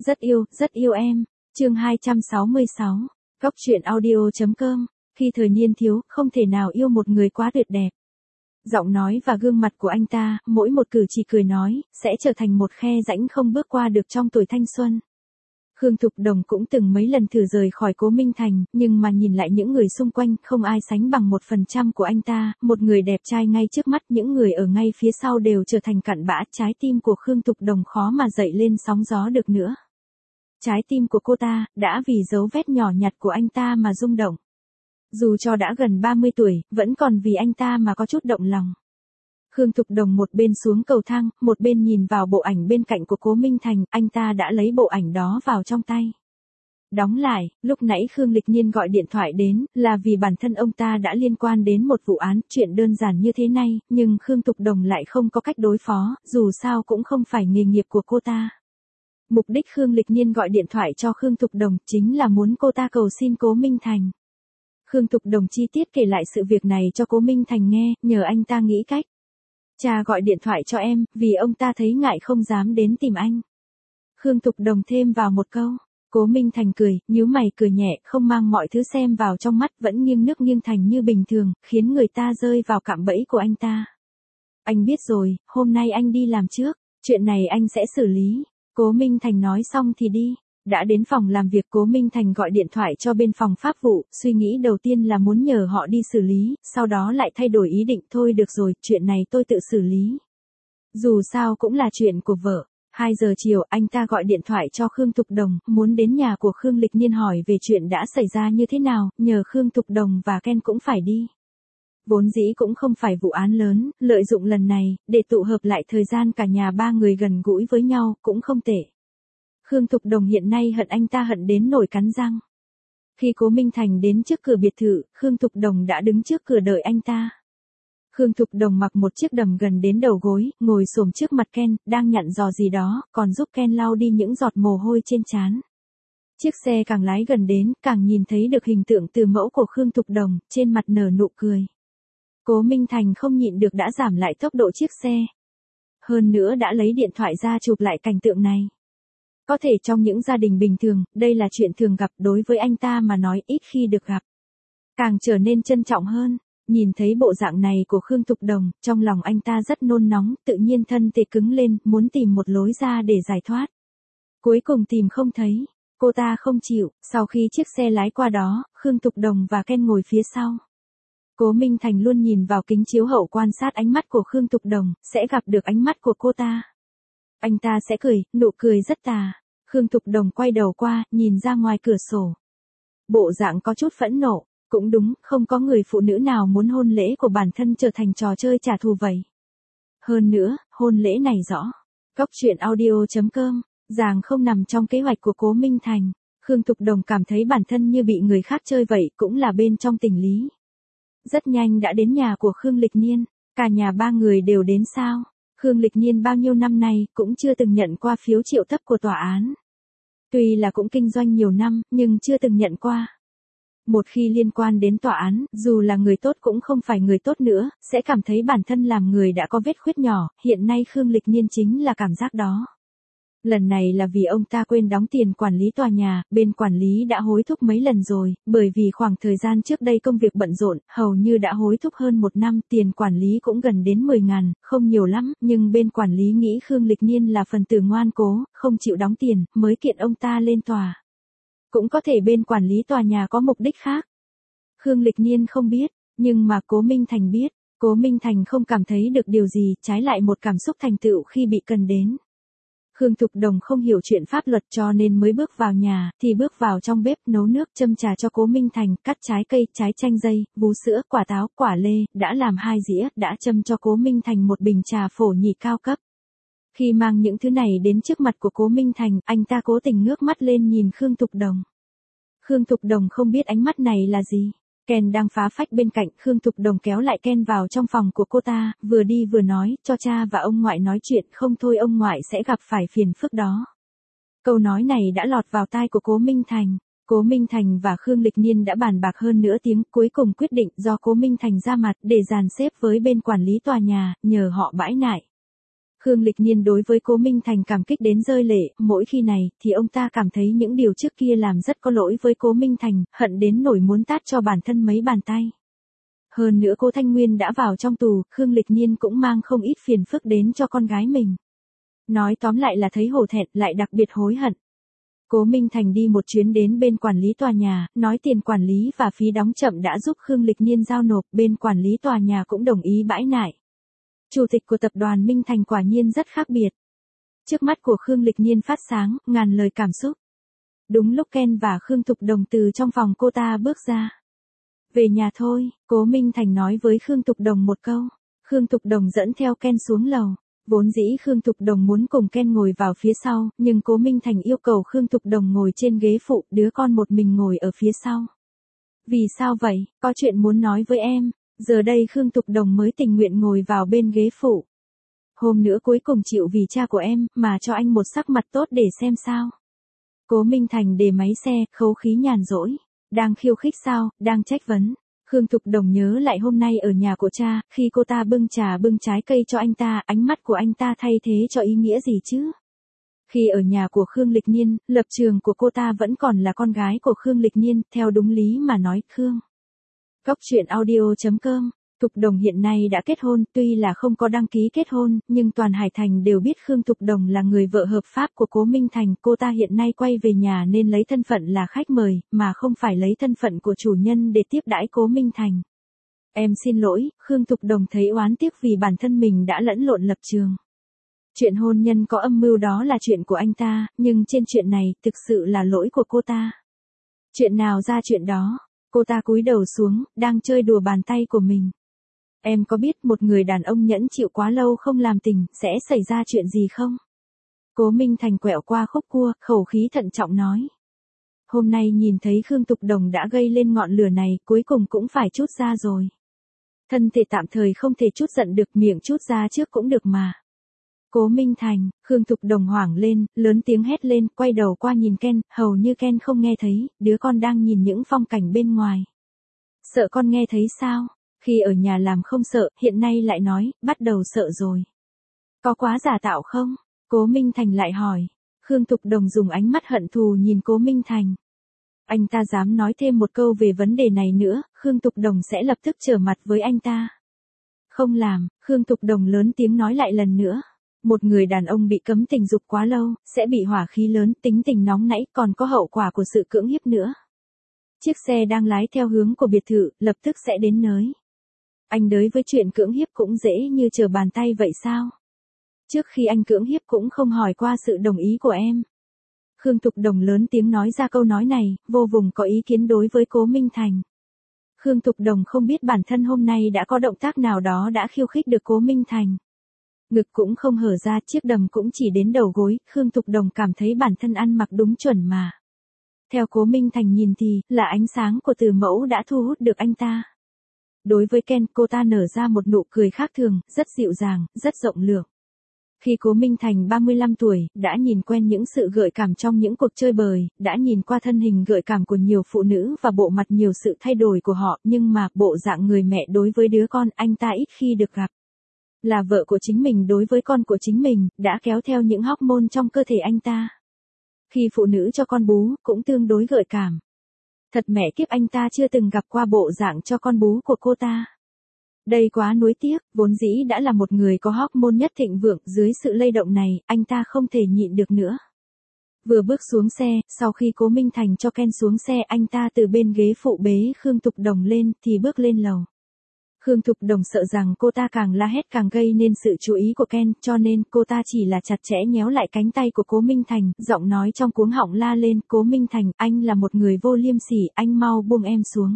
Rất yêu em. Chương 266. Góc truyện audio.com. Khi thời niên thiếu, không thể nào yêu một người quá tuyệt đẹp. Giọng nói và gương mặt của anh ta, mỗi một cử chỉ cười nói, sẽ trở thành một khe rãnh không bước qua được trong tuổi thanh xuân. Khương Thục Đồng cũng từng mấy lần thử rời khỏi Cố Minh Thành, nhưng mà nhìn lại những người xung quanh, không ai sánh bằng 1% của anh ta, một người đẹp trai ngay trước mắt, những người ở ngay phía sau đều trở thành cặn bã, trái tim của Khương Thục Đồng khó mà dậy lên sóng gió được nữa. Trái tim của cô ta, đã vì dấu vết nhỏ nhặt của anh ta mà rung động. Dù cho đã gần 30 tuổi, vẫn còn vì anh ta mà có chút động lòng. Khương Thục Đồng một bên xuống cầu thang, một bên nhìn vào bộ ảnh bên cạnh của Cố Minh Thành, anh ta đã lấy bộ ảnh đó vào trong tay. Đóng lại, lúc nãy Khương Lịch Nhiên gọi điện thoại đến, là vì bản thân ông ta đã liên quan đến một vụ án, chuyện đơn giản như thế này, nhưng Khương Thục Đồng lại không có cách đối phó, dù sao cũng không phải nghề nghiệp của cô ta. Mục đích Khương Lịch Nhiên gọi điện thoại cho Khương Thục Đồng chính là muốn cô ta cầu xin Cố Minh Thành. Khương Thục Đồng chi tiết kể lại sự việc này cho Cố Minh Thành nghe, nhờ anh ta nghĩ cách. Cha gọi điện thoại cho em, vì ông ta thấy ngại không dám đến tìm anh. Khương Thục Đồng thêm vào một câu. Cố Minh Thành cười, nhíu mày cười nhẹ, không mang mọi thứ xem vào trong mắt, vẫn nghiêng nước nghiêng thành như bình thường, khiến người ta rơi vào cạm bẫy của anh ta. Anh biết rồi, hôm nay anh đi làm trước, chuyện này anh sẽ xử lý. Cố Minh Thành nói xong thì đi. Đã đến phòng làm việc, Cố Minh Thành gọi điện thoại cho bên phòng pháp vụ, suy nghĩ đầu tiên là muốn nhờ họ đi xử lý, sau đó lại thay đổi ý định, thôi được rồi, chuyện này tôi tự xử lý. Dù sao cũng là chuyện của vợ. 2 giờ chiều, anh ta gọi điện thoại cho Khương Thục Đồng, muốn đến nhà của Khương Lịch Nhiên hỏi về chuyện đã xảy ra như thế nào, nhờ Khương Thục Đồng và Ken cũng phải đi. Vốn dĩ cũng không phải vụ án lớn, lợi dụng lần này, để tụ hợp lại thời gian cả nhà ba người gần gũi với nhau, cũng không tệ. Khương Thục Đồng hiện nay hận anh ta hận đến nổi cắn răng. Khi Cố Minh Thành đến trước cửa biệt thự, Khương Thục Đồng đã đứng trước cửa đợi anh ta. Khương Thục Đồng mặc một chiếc đầm gần đến đầu gối, ngồi xổm trước mặt Ken, đang nhặn dò gì đó, còn giúp Ken lau đi những giọt mồ hôi trên trán. Chiếc xe càng lái gần đến, càng nhìn thấy được hình tượng từ mẫu của Khương Thục Đồng, trên mặt nở nụ cười. Cố Minh Thành không nhịn được đã giảm lại tốc độ chiếc xe. Hơn nữa đã lấy điện thoại ra chụp lại cảnh tượng này. Có thể trong những gia đình bình thường, đây là chuyện thường gặp, đối với anh ta mà nói ít khi được gặp. Càng trở nên trân trọng hơn, nhìn thấy bộ dạng này của Khương Thục Đồng, trong lòng anh ta rất nôn nóng, tự nhiên thân thể cứng lên, muốn tìm một lối ra để giải thoát. Cuối cùng tìm không thấy, cô ta không chịu, sau khi chiếc xe lái qua đó, Khương Thục Đồng và Ken ngồi phía sau. Cố Minh Thành luôn nhìn vào kính chiếu hậu quan sát ánh mắt của Khương Thục Đồng, sẽ gặp được ánh mắt của cô ta. Anh ta sẽ cười, nụ cười rất tà. Khương Thục Đồng quay đầu qua, nhìn ra ngoài cửa sổ. Bộ dạng có chút phẫn nộ, cũng đúng, không có người phụ nữ nào muốn hôn lễ của bản thân trở thành trò chơi trả thù vậy. Hơn nữa, hôn lễ này rõ. Góc truyện audio.com, ràng không nằm trong kế hoạch của Cố Minh Thành. Khương Thục Đồng cảm thấy bản thân như bị người khác chơi vậy, cũng là bên trong tình lý. Rất nhanh đã đến nhà của Khương Lịch Nhiên, cả nhà ba người đều đến sao. Khương Lịch Nhiên bao nhiêu năm nay cũng chưa từng nhận qua phiếu triệu tập của tòa án. Tuy là cũng kinh doanh nhiều năm, nhưng chưa từng nhận qua. Một khi liên quan đến tòa án, dù là người tốt cũng không phải người tốt nữa, sẽ cảm thấy bản thân làm người đã có vết khuyết nhỏ, hiện nay Khương Lịch Nhiên chính là cảm giác đó. Lần này là vì ông ta quên đóng tiền quản lý tòa nhà, bên quản lý đã hối thúc mấy lần rồi, bởi vì khoảng thời gian trước đây công việc bận rộn, hầu như đã hối thúc hơn 1 năm, tiền quản lý cũng gần đến 10.000, không nhiều lắm, nhưng bên quản lý nghĩ Khương Lịch Nhiên là phần tử ngoan cố, không chịu đóng tiền, mới kiện ông ta lên tòa. Cũng có thể bên quản lý tòa nhà có mục đích khác. Khương Lịch Nhiên không biết, nhưng mà Cố Minh Thành biết. Cố Minh Thành không cảm thấy được điều gì, trái lại một cảm xúc thành tựu khi bị cần đến. Khương Thục Đồng không hiểu chuyện pháp luật cho nên mới bước vào nhà, thì bước vào trong bếp nấu nước châm trà cho Cố Minh Thành, cắt trái cây, trái chanh dây, vú sữa, quả táo, quả lê, đã làm 2 dĩa, đã châm cho Cố Minh Thành một bình trà phổ nhị cao cấp. Khi mang những thứ này đến trước mặt của Cố Minh Thành, anh ta cố tình ngước mắt lên nhìn Khương Thục Đồng. Khương Thục Đồng không biết ánh mắt này là gì. Ken đang phá phách bên cạnh, Khương Thục Đồng kéo lại Ken vào trong phòng của cô ta, vừa đi vừa nói, cho cha và ông ngoại nói chuyện, không thôi ông ngoại sẽ gặp phải phiền phức đó. Câu nói này đã lọt vào tai của Cố Minh Thành. Cố Minh Thành và Khương Lịch Nhiên đã bàn bạc hơn nửa tiếng, cuối cùng quyết định do Cố Minh Thành ra mặt để dàn xếp với bên quản lý tòa nhà, nhờ họ bãi nại. Khương Lịch Nhiên đối với Cố Minh Thành cảm kích đến rơi lệ, mỗi khi này, thì ông ta cảm thấy những điều trước kia làm rất có lỗi với Cố Minh Thành, hận đến nỗi muốn tát cho bản thân mấy bàn tay. Hơn nữa Cố Thanh Nguyên đã vào trong tù, Khương Lịch Nhiên cũng mang không ít phiền phức đến cho con gái mình. Nói tóm lại là thấy hổ thẹn, lại đặc biệt hối hận. Cố Minh Thành đi một chuyến đến bên quản lý tòa nhà, nói tiền quản lý và phí đóng chậm đã giúp Khương Lịch Nhiên giao nộp, bên quản lý tòa nhà cũng đồng ý bãi nại. Chủ tịch của tập đoàn Minh Thành quả nhiên rất khác biệt. Trước mắt của Khương Lịch Nhiên phát sáng, ngàn lời cảm xúc. Đúng lúc Ken và Khương Thục Đồng từ trong phòng cô ta bước ra. Về nhà thôi, Cố Minh Thành nói với Khương Thục Đồng một câu. Khương Thục Đồng dẫn theo Ken xuống lầu. Vốn dĩ Khương Thục Đồng muốn cùng Ken ngồi vào phía sau, nhưng Cố Minh Thành yêu cầu Khương Thục Đồng ngồi trên ghế phụ, đứa con một mình ngồi ở phía sau. Vì sao vậy, có chuyện muốn nói với em. Giờ đây Khương Thục Đồng mới tình nguyện ngồi vào bên ghế phụ. Hôm nữa cuối cùng chịu vì cha của em, mà cho anh một sắc mặt tốt để xem sao. Cố Minh Thành để máy xe, khấu khí nhàn rỗi. Đang khiêu khích sao, đang trách vấn. Khương Thục Đồng nhớ lại hôm nay ở nhà của cha, khi cô ta bưng trà bưng trái cây cho anh ta, ánh mắt của anh ta thay thế cho ý nghĩa gì chứ? Khi ở nhà của Khương Lịch Nhiên, lập trường của cô ta vẫn còn là con gái của Khương Lịch Nhiên, theo đúng lý mà nói, Khương. Góc truyện audio.com, Thục Đồng hiện nay đã kết hôn, tuy là không có đăng ký kết hôn, nhưng toàn Hải Thành đều biết Khương Thục Đồng là người vợ hợp pháp của Cố Minh Thành, cô ta hiện nay quay về nhà nên lấy thân phận là khách mời, mà không phải lấy thân phận của chủ nhân để tiếp đãi Cố Minh Thành. Em xin lỗi, Khương Thục Đồng thấy oán tiếc vì bản thân mình đã lẫn lộn lập trường. Chuyện hôn nhân có âm mưu đó là chuyện của anh ta, nhưng trên chuyện này, thực sự là lỗi của cô ta. Chuyện nào ra chuyện đó, cô ta cúi đầu xuống, đang chơi đùa bàn tay của mình. Em có biết một người đàn ông nhẫn chịu quá lâu không làm tình, sẽ xảy ra chuyện gì không? Cố Minh Thành quẹo qua khúc cua, khẩu khí thận trọng nói. Hôm nay nhìn thấy Khương Thục Đồng đã gây lên ngọn lửa này, cuối cùng cũng phải trút ra rồi. Thân thể tạm thời không thể trút giận được, miệng trút ra trước cũng được mà. Cố Minh Thành, Khương Thục Đồng hoảng lên, lớn tiếng hét lên, quay đầu qua nhìn Ken, hầu như Ken không nghe thấy, đứa con đang nhìn những phong cảnh bên ngoài. Sợ con nghe thấy sao? Khi ở nhà làm không sợ, hiện nay lại nói, bắt đầu sợ rồi. Có quá giả tạo không? Cố Minh Thành lại hỏi. Khương Thục Đồng dùng ánh mắt hận thù nhìn Cố Minh Thành. Anh ta dám nói thêm một câu về vấn đề này nữa, Khương Thục Đồng sẽ lập tức trở mặt với anh ta. Không làm, Khương Thục Đồng lớn tiếng nói lại lần nữa. Một người đàn ông bị cấm tình dục quá lâu, sẽ bị hỏa khí lớn, tính tình nóng nảy, còn có hậu quả của sự cưỡng hiếp nữa. Chiếc xe đang lái theo hướng của biệt thự, lập tức sẽ đến nơi. Anh đối với chuyện cưỡng hiếp cũng dễ như trở bàn tay vậy sao? Trước khi anh cưỡng hiếp cũng không hỏi qua sự đồng ý của em. Khương Thục Đồng lớn tiếng nói ra câu nói này, vô vùng có ý kiến đối với Cố Minh Thành. Khương Thục Đồng không biết bản thân hôm nay đã có động tác nào đó đã khiêu khích được Cố Minh Thành. Ngực cũng không hở ra, chiếc đầm cũng chỉ đến đầu gối, Khương Thục Đồng cảm thấy bản thân ăn mặc đúng chuẩn mà. Theo Cố Minh Thành nhìn thì, là ánh sáng của từ mẫu đã thu hút được anh ta. Đối với Ken, cô ta nở ra một nụ cười khác thường, rất dịu dàng, rất rộng lượng. Khi Cố Minh Thành 35 tuổi, đã nhìn quen những sự gợi cảm trong những cuộc chơi bời, đã nhìn qua thân hình gợi cảm của nhiều phụ nữ và bộ mặt nhiều sự thay đổi của họ, nhưng mà, bộ dạng người mẹ đối với đứa con, anh ta ít khi được gặp. Là vợ của chính mình đối với con của chính mình, đã kéo theo những hormone trong cơ thể anh ta. Khi phụ nữ cho con bú, cũng tương đối gợi cảm. Thật mẹ kiếp, anh ta chưa từng gặp qua bộ dạng cho con bú của cô ta. Đây quá nuối tiếc, vốn dĩ đã là một người có hormone nhất thịnh vượng, dưới sự lay động này, anh ta không thể nhịn được nữa. Vừa bước xuống xe, sau khi Cố Minh Thành cho Ken xuống xe, anh ta từ bên ghế phụ bế Khương Thục Đồng lên, thì bước lên lầu. Khương Thục Đồng sợ rằng cô ta càng la hét càng gây nên sự chú ý của Ken, cho nên cô ta chỉ là chặt chẽ nhéo lại cánh tay của Cố Minh Thành, giọng nói trong cuống họng la lên, Cố Minh Thành, anh là một người vô liêm sỉ, anh mau buông em xuống.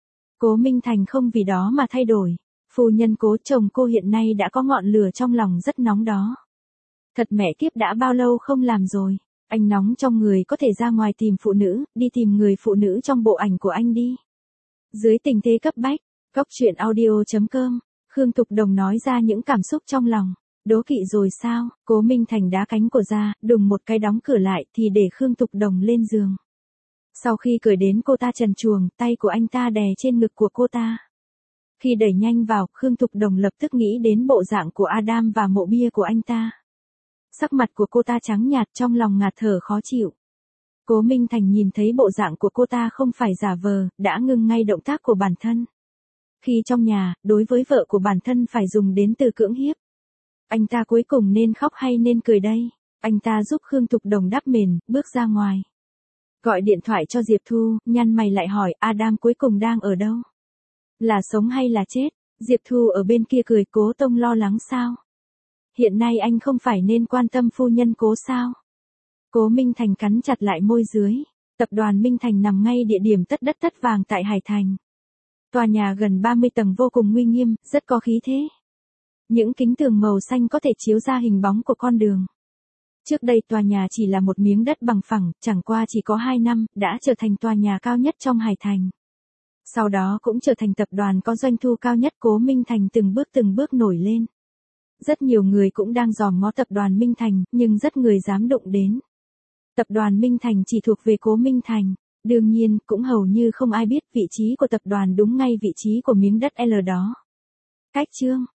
Cố Minh Thành không vì đó mà thay đổi. Phu nhân Cố, chồng cô hiện nay đã có ngọn lửa trong lòng rất nóng đó. Thật mẹ kiếp, đã bao lâu không làm rồi. Anh nóng trong người, có thể ra ngoài tìm phụ nữ, đi tìm người phụ nữ trong bộ ảnh của anh đi. Dưới tình thế cấp bách, Góc truyện audio.com, Khương Thục Đồng nói ra những cảm xúc trong lòng. Đố kỵ rồi sao? Cố Minh Thành đá cánh cửa ra, đùng một cái đóng cửa lại thì để Khương Thục Đồng lên giường. Sau khi cởi đến cô ta trần truồng, tay của anh ta đè trên ngực của cô ta. Khi đẩy nhanh vào, Khương Thục Đồng lập tức nghĩ đến bộ dạng của Adam và mộ bia của anh ta. Sắc mặt của cô ta trắng nhạt, trong lòng ngạt thở khó chịu. Cố Minh Thành nhìn thấy bộ dạng của cô ta không phải giả vờ, đã ngưng ngay động tác của bản thân. Khi trong nhà, đối với vợ của bản thân phải dùng đến từ cưỡng hiếp. Anh ta cuối cùng nên khóc hay nên cười đây? Anh ta giúp Khương Thục Đồng đắp mền, bước ra ngoài. Gọi điện thoại cho Diệp Thu, nhăn mày lại hỏi Adam cuối cùng đang ở đâu? Là sống hay là chết? Diệp Thu ở bên kia cười, Cố Tông lo lắng sao? Hiện nay anh không phải nên quan tâm phu nhân Cố sao? Cố Minh Thành cắn chặt lại môi dưới. Tập đoàn Minh Thành nằm ngay địa điểm tất đất tất vàng tại Hải Thành. Tòa nhà gần 30 tầng vô cùng uy nghiêm, rất có khí thế. Những kính tường màu xanh có thể chiếu ra hình bóng của con đường. Trước đây tòa nhà chỉ là một miếng đất bằng phẳng, chẳng qua chỉ có 2 năm, đã trở thành tòa nhà cao nhất trong Hải Thành. Sau đó cũng trở thành tập đoàn có doanh thu cao nhất. Cố Minh Thành từng bước nổi lên. Rất nhiều người cũng đang dòm ngó tập đoàn Minh Thành, nhưng rất người dám đụng đến. Tập đoàn Minh Thành chỉ thuộc về Cố Minh Thành. Đương nhiên, cũng hầu như không ai biết vị trí của tập đoàn đúng ngay vị trí của miếng đất L đó. Cách chương